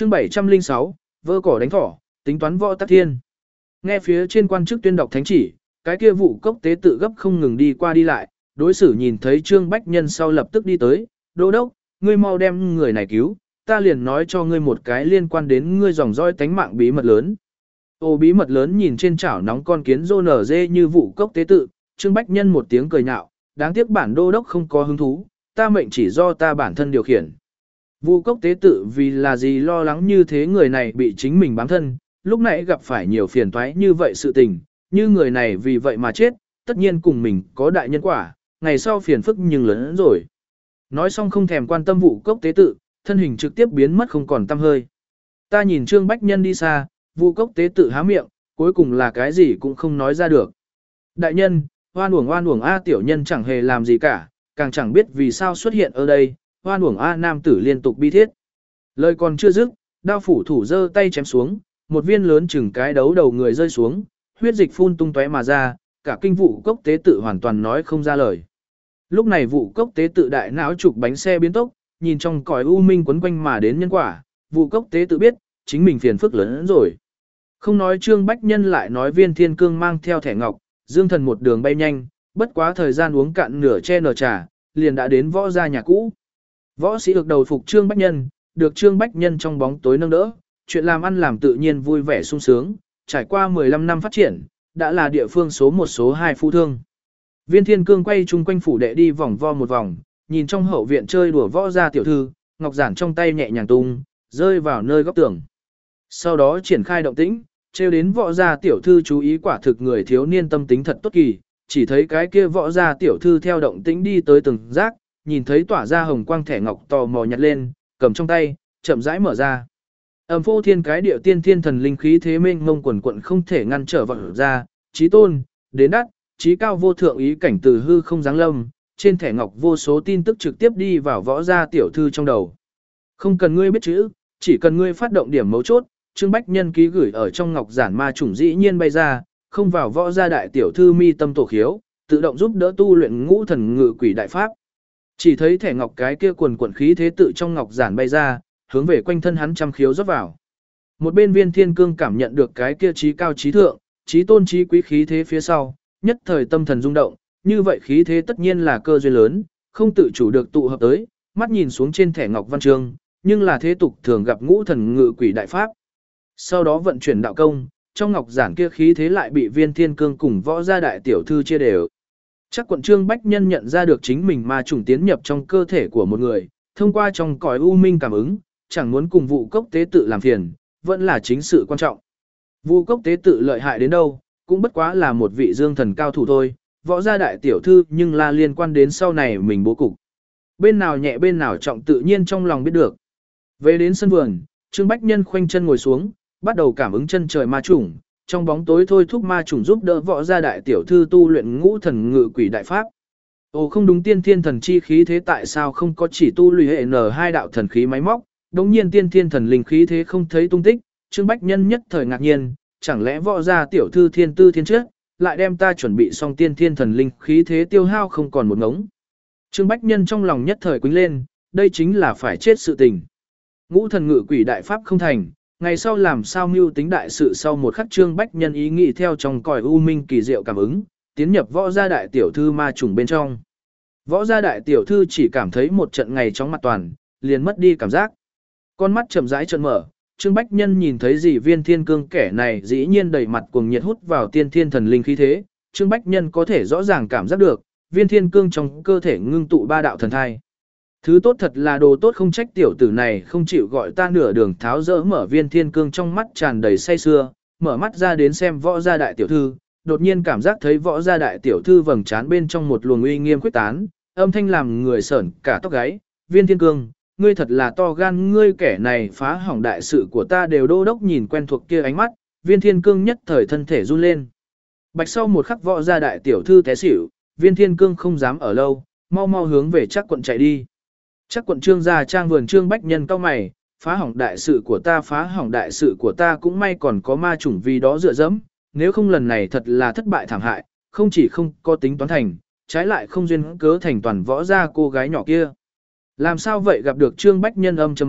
Chương 706, vơ cỏ đánh thỏ, tính toán võ tắc thiên. Nghe phía trên quan chức tuyên đọc thánh chỉ, cái kia vụ cốc tế tự gấp không ngừng đi qua đi lại, đối xử nhìn thấy Trương Bách Nhân sau lập tức đi tới, đô đốc, ngươi mau đem người này cứu, ta liền nói cho ngươi một cái liên quan đến ngươi dòng dõi tánh mạng bí mật lớn. Ô bí mật lớn nhìn trên chảo nóng con kiến rô nở dê như vụ cốc tế tự, Trương Bách Nhân một tiếng cười nhạo, đáng tiếc bản đô đốc không có hứng thú, ta mệnh chỉ do ta bản thân điều khiển. Vụ cốc tế tự vì là gì lo lắng như thế người này bị chính mình bám thân, lúc nãy gặp phải nhiều phiền toái như vậy sự tình, như người này vì vậy mà chết, tất nhiên cùng mình có đại nhân quả, ngày sau phiền phức nhưng lớn hơn rồi. Nói xong không thèm quan tâm vụ cốc tế tự, thân hình trực tiếp biến mất không còn tăm hơi. Ta nhìn Trương Bách Nhân đi xa, vụ cốc tế tự há miệng, cuối cùng là cái gì cũng không nói ra được. Đại nhân, oan uổng A tiểu nhân chẳng hề làm gì cả, càng chẳng biết vì sao xuất hiện ở đây, oan uổng A nam tử liên tục bi thiết. Lời còn chưa dứt, đao phủ thủ giơ tay chém xuống, một viên lớn chừng cái đấu đầu người rơi xuống, huyết dịch phun tung tóe mà ra, cả kinh vụ cốc tế tự hoàn toàn nói không ra lời. Lúc này vụ cốc tế tự đại não trục bánh xe biến tốc, nhìn trong cõi u minh quấn quanh mà đến nhân quả, vụ cốc tế tự biết, chính mình phiền phức lớn hơn rồi. Không nói Trương Bách Nhân lại nói Viên Thiên Cương mang theo thẻ ngọc, Dương Thần một đường bay nhanh, bất quá thời gian uống cạn nửa che nửa trà, liền đã đến võ gia nhà cũ. Võ sĩ được đầu phục Trương Bách Nhân, được Trương Bách Nhân trong bóng tối nâng đỡ, chuyện làm ăn làm tự nhiên vui vẻ sung sướng, trải qua 15 năm phát triển, đã là địa phương số 1 số 2 phú thương. Viên Thiên Cương quay chung quanh phủ đệ đi vòng vo một vòng, nhìn trong hậu viện chơi đùa võ gia tiểu thư, ngọc giản trong tay nhẹ nhàng tung, rơi vào nơi góc tường. Sau đó triển khai động tĩnh, trêu đến võ gia tiểu thư chú ý, quả thực người thiếu niên tâm tính thật tốt kỳ, chỉ thấy cái kia võ gia tiểu thư theo động tĩnh đi tới từng giác, nhìn thấy tỏa ra hồng quang thẻ ngọc tò mò nhặt lên, cầm trong tay, chậm rãi mở ra. Ầm phô thiên cái điệu tiên thiên thần linh khí thế mênh mông quần quận không thể ngăn trở vọt ra, chí tôn, đến đắt, chí cao vô thượng ý cảnh từ hư không giáng lâm, trên thẻ ngọc vô số tin tức trực tiếp đi vào võ gia tiểu thư trong đầu. Không cần ngươi biết chữ, chỉ cần ngươi phát động điểm mấu chốt, Trương Bách Nhân ký gửi ở trong ngọc giản ma chủng dĩ nhiên bay ra, không vào võ gia đại tiểu thư mi tâm tổ khiếu, tự động giúp đỡ tu luyện ngũ thần ngự quỷ đại pháp. Chỉ thấy thẻ ngọc cái kia quần quần khí thế tự trong ngọc giản bay ra, hướng về quanh thân hắn trăm khiếu rót vào. Một bên Viên Thiên Cương cảm nhận được cái kia trí cao trí thượng, trí tôn trí quý khí thế phía sau, nhất thời tâm thần rung động, như vậy khí thế tất nhiên là cơ duyên lớn, không tự chủ được tụ hợp tới, mắt nhìn xuống trên thẻ ngọc văn chương, nhưng là thế tục thường gặp ngũ thần ngự quỷ đại pháp. Sau đó vận chuyển đạo công, trong ngọc giản kia khí thế lại bị Viên Thiên Cương cùng võ gia đại tiểu thư chia đều. Chắc quận Trương Bách Nhân nhận ra được chính mình ma trùng tiến nhập trong cơ thể của một người, thông qua trong cõi u minh cảm ứng, chẳng muốn cùng vụ cốc tế tự làm phiền, vẫn là chính sự quan trọng. Vụ cốc tế tự lợi hại đến đâu, cũng bất quá là một vị dương thần cao thủ thôi, võ gia đại tiểu thư nhưng là liên quan đến sau này mình bố cục. Bên nào nhẹ bên nào trọng tự nhiên trong lòng biết được. Về đến sân vườn, Trương Bách Nhân khoanh chân ngồi xuống, bắt đầu cảm ứng chân trời ma chủng, trong bóng tối thôi thúc ma chủng giúp đỡ võ gia đại tiểu thư tu luyện ngũ thần ngự quỷ đại pháp. Ồ không đúng, tiên thiên thần chi khí thế tại sao không có chỉ tu luyện hệ N2 đạo thần khí máy móc, đống nhiên tiên thiên thần linh khí thế không thấy tung tích, Trương Bách Nhân nhất thời ngạc nhiên, chẳng lẽ võ gia tiểu thư thiên tư thiên trước, lại đem ta chuẩn bị xong tiên thiên thần linh khí thế tiêu hao không còn một ngống. Trương Bách Nhân trong lòng nhất thời quýnh lên, đây chính là phải chết sự tình. Ngũ thần ngự quỷ đại pháp không thành, ngày sau làm sao mưu tính đại sự. Sau một khắc Trương Bách Nhân ý nghĩ theo trong cõi u minh kỳ diệu cảm ứng, tiến nhập võ gia đại tiểu thư ma trùng bên trong. Võ gia đại tiểu thư chỉ cảm thấy một trận ngày chóng mặt toàn, liền mất đi cảm giác. Con mắt chậm rãi trợn mở, Trương Bách Nhân nhìn thấy gì Viên Thiên Cương kẻ này dĩ nhiên đầy mặt cuồng nhiệt hút vào tiên thiên thần linh khí thế, Trương Bách Nhân có thể rõ ràng cảm giác được, Viên Thiên Cương trong cơ thể ngưng tụ ba đạo thần thai. Thứ tốt thật là đồ tốt, không trách tiểu tử này không chịu gọi ta nửa đường tháo dỡ. Mở Viên Thiên Cương trong mắt tràn đầy say sưa, mở mắt ra đến xem võ gia đại tiểu thư, đột nhiên cảm giác thấy võ gia đại tiểu thư vầng trán bên trong một luồng uy nghiêm quyết tán, âm thanh làm người sởn cả tóc gáy. Viên Thiên Cương, ngươi thật là to gan, ngươi kẻ này phá hỏng đại sự của ta. Đều đô đốc nhìn quen thuộc kia ánh mắt, Viên Thiên Cương nhất thời thân thể run lên. Bạch sau một khắc võ gia đại tiểu thư té xỉu, Viên Thiên Cương không dám ở lâu, mau mau hướng về Chắc quận chạy đi. Chắc quận Trương gia trang vườn. Trương Bách Nhân cau mày, phá hỏng đại sự của ta, phá hỏng đại sự của ta, cũng may còn có ma chủng vì đó dựa dẫm, nếu không lần này thật là thất bại thảm hại, không chỉ không có tính toán thành, trái lại không duyên cớ thành toàn võ gia cô gái nhỏ kia. Làm sao vậy? Gặp được Trương Bách Nhân âm trầm mặt,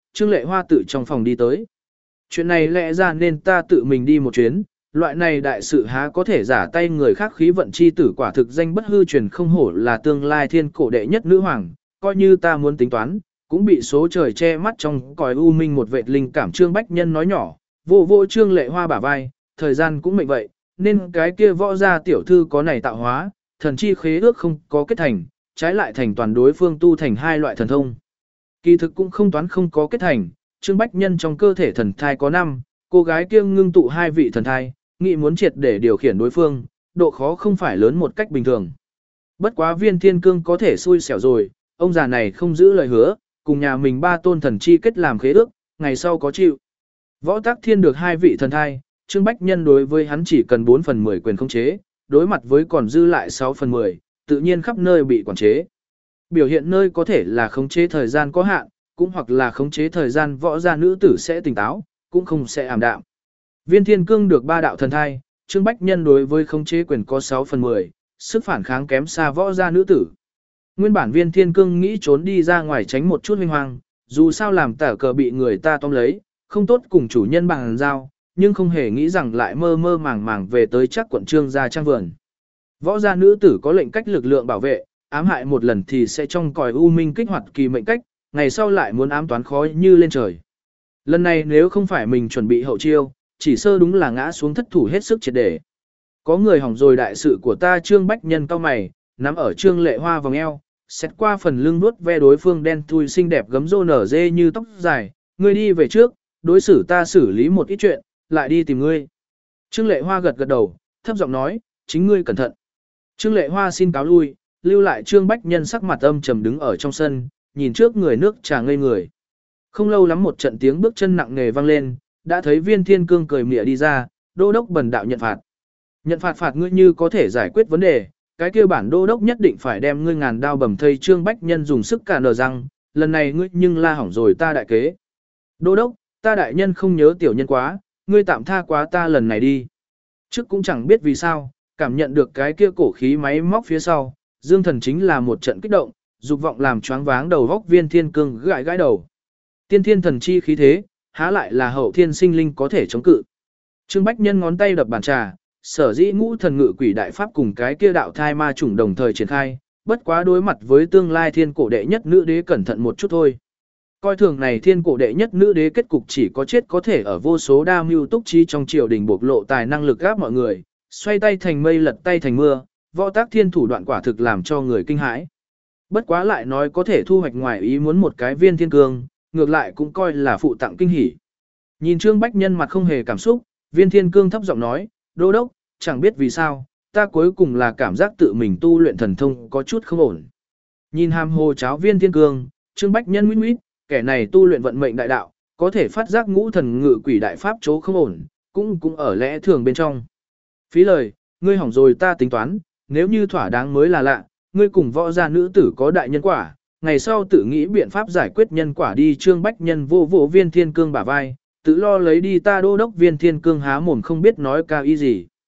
Trương Lệ Hoa tự trong phòng đi tới. Chuyện này lẽ ra nên ta tự mình đi một chuyến, loại này đại sự há có thể giả tay người khác, khí vận chi tử quả thực danh bất hư truyền, không hổ là tương lai thiên cổ đệ nhất nữ hoàng, coi như ta muốn tính toán, cũng bị số trời che mắt trong cõi u minh một vệt linh cảm. Trương Bách Nhân nói nhỏ, vô vô Trương Lệ Hoa bả vai, thời gian cũng mệnh vậy, nên cái kia võ gia tiểu thư có này tạo hóa, thần chi khế ước không có kết thành, trái lại thành toàn đối phương tu thành hai loại thần thông. Kỳ thực cũng không toán không có kết thành, Trương Bách Nhân trong cơ thể thần thai có 5, cô gái kia ngưng tụ 2 vị thần thai, nghĩ muốn triệt để điều khiển đối phương, độ khó không phải lớn một cách bình thường. Bất quá Viên Thiên Cương có thể xui xẻo rồi, ông già này không giữ lời hứa, cùng nhà mình 3 tôn thần chi kết làm khế ước, ngày sau có chịu. Võ Tắc Thiên được 2 vị thần thai, Trương Bách Nhân đối với hắn chỉ cần 4 phần 10 quyền khống chế, đối mặt với còn dư lại 6 phần 10, tự nhiên khắp nơi bị quản chế. Biểu hiện nơi có thể là khống chế thời gian có hạn, cũng hoặc là khống chế thời gian võ gia nữ tử sẽ tỉnh táo, cũng không sẽ ảm đạm. Viên Thiên Cương được 3 đạo thần thai, Trương Bách Nhân đối với khống chế quyền có 6 phần 10, sức phản kháng kém xa võ gia nữ tử. Nguyên bản Viên Thiên Cương nghĩ trốn đi ra ngoài tránh một chút huy hoàng, dù sao làm tả cờ bị người ta tóm lấy, không tốt cùng chủ nhân bằng giao, nhưng không hề nghĩ rằng lại mơ mơ màng màng về tới chắc quận Trương gia trang vườn. Võ gia nữ tử có lệnh cách lực lượng bảo vệ, ám hại một lần thì sẽ trong còi u minh kích hoạt kỳ mệnh cách, ngày sau lại muốn ám toán khó như lên trời. Lần này nếu không phải mình chuẩn bị hậu chiêu, chỉ sơ đúng là ngã xuống thất thủ hết sức triệt để. Có người hỏng rồi đại sự của ta. Trương Bách Nhân cao mày, nắm ở Trương Lệ Hoa vòng eo, xét qua phần lưng nuốt ve đối phương đen thui xinh đẹp gấm rô nở dê như tóc dài, ngươi đi về trước, đối xử ta xử lý một ít chuyện, lại đi tìm ngươi. Trương Lệ Hoa gật gật đầu, thấp giọng nói, chính ngươi cẩn thận. Trương Lệ Hoa xin cáo lui, lưu lại Trương Bách Nhân sắc mặt âm trầm đứng ở trong sân, nhìn trước người nước trà ngây người. Không lâu lắm một trận tiếng bước chân nặng nề vang lên, đã thấy Viên Thiên Cương cười mỉa đi ra, đô đốc bần đạo nhận phạt. Nhận phạt ngươi như có thể giải quyết vấn đề, cái kia bản đô đốc nhất định phải đem ngươi ngàn đao bầm thây. Trương Bách Nhân dùng sức cả nở răng, lần này ngươi nhưng la hỏng rồi ta đại kế. Đô đốc, ta đại nhân không nhớ tiểu nhân quá, ngươi tạm tha quá ta lần này đi. Trước cũng chẳng biết vì sao, cảm nhận được cái kia cổ khí máy móc phía sau, Dương Thần chính là một trận kích động, dục vọng làm choáng váng đầu góc. Viên Thiên Cương gãi gãi đầu. Tiên thiên thần chi khí thế, há lại là hậu thiên sinh linh có thể chống cự. Trương Bách Nhân ngón tay đập bàn trà, sở dĩ ngũ thần ngự quỷ đại pháp cùng cái kia đạo thai ma chủng đồng thời triển khai, bất quá đối mặt với tương lai thiên cổ đệ nhất nữ đế cẩn thận một chút thôi. Coi thường này thiên cổ đệ nhất nữ đế kết cục chỉ có chết, có thể ở vô số đa mưu túc trí trong triều đình bộc lộ tài năng lực gáp mọi người, xoay tay thành mây lật tay thành mưa, Võ Tắc Thiên thủ đoạn quả thực làm cho người kinh hãi. Bất quá lại nói có thể thu hoạch ngoài ý muốn một cái Viên Thiên Cương, ngược lại cũng coi là phụ tặng kinh hỉ. Nhìn Trương Bách Nhân mặt không hề cảm xúc, Viên Thiên Cương thấp giọng nói, đô đốc, chẳng biết vì sao, ta cuối cùng là cảm giác tự mình tu luyện thần thông có chút không ổn. Nhìn hàm hồ cháo Viên Thiên Cương, Trương Bách Nhân nguyễn, kẻ này tu luyện vận mệnh đại đạo, có thể phát giác ngũ thần ngự quỷ đại pháp chỗ không ổn, cũng ở lẽ thường bên trong. Phí lời, ngươi hỏng rồi ta tính toán, nếu như thỏa đáng mới là lạ, ngươi cùng võ gia nữ tử có đại nhân quả, ngày sau tự nghĩ biện pháp giải quyết nhân quả đi. Trương Bách Nhân vô Viên Thiên Cương bả vai, tự lo lấy đi. Ta đô đốc. Viên Thiên Cương há mồm không biết nói cao ý gì.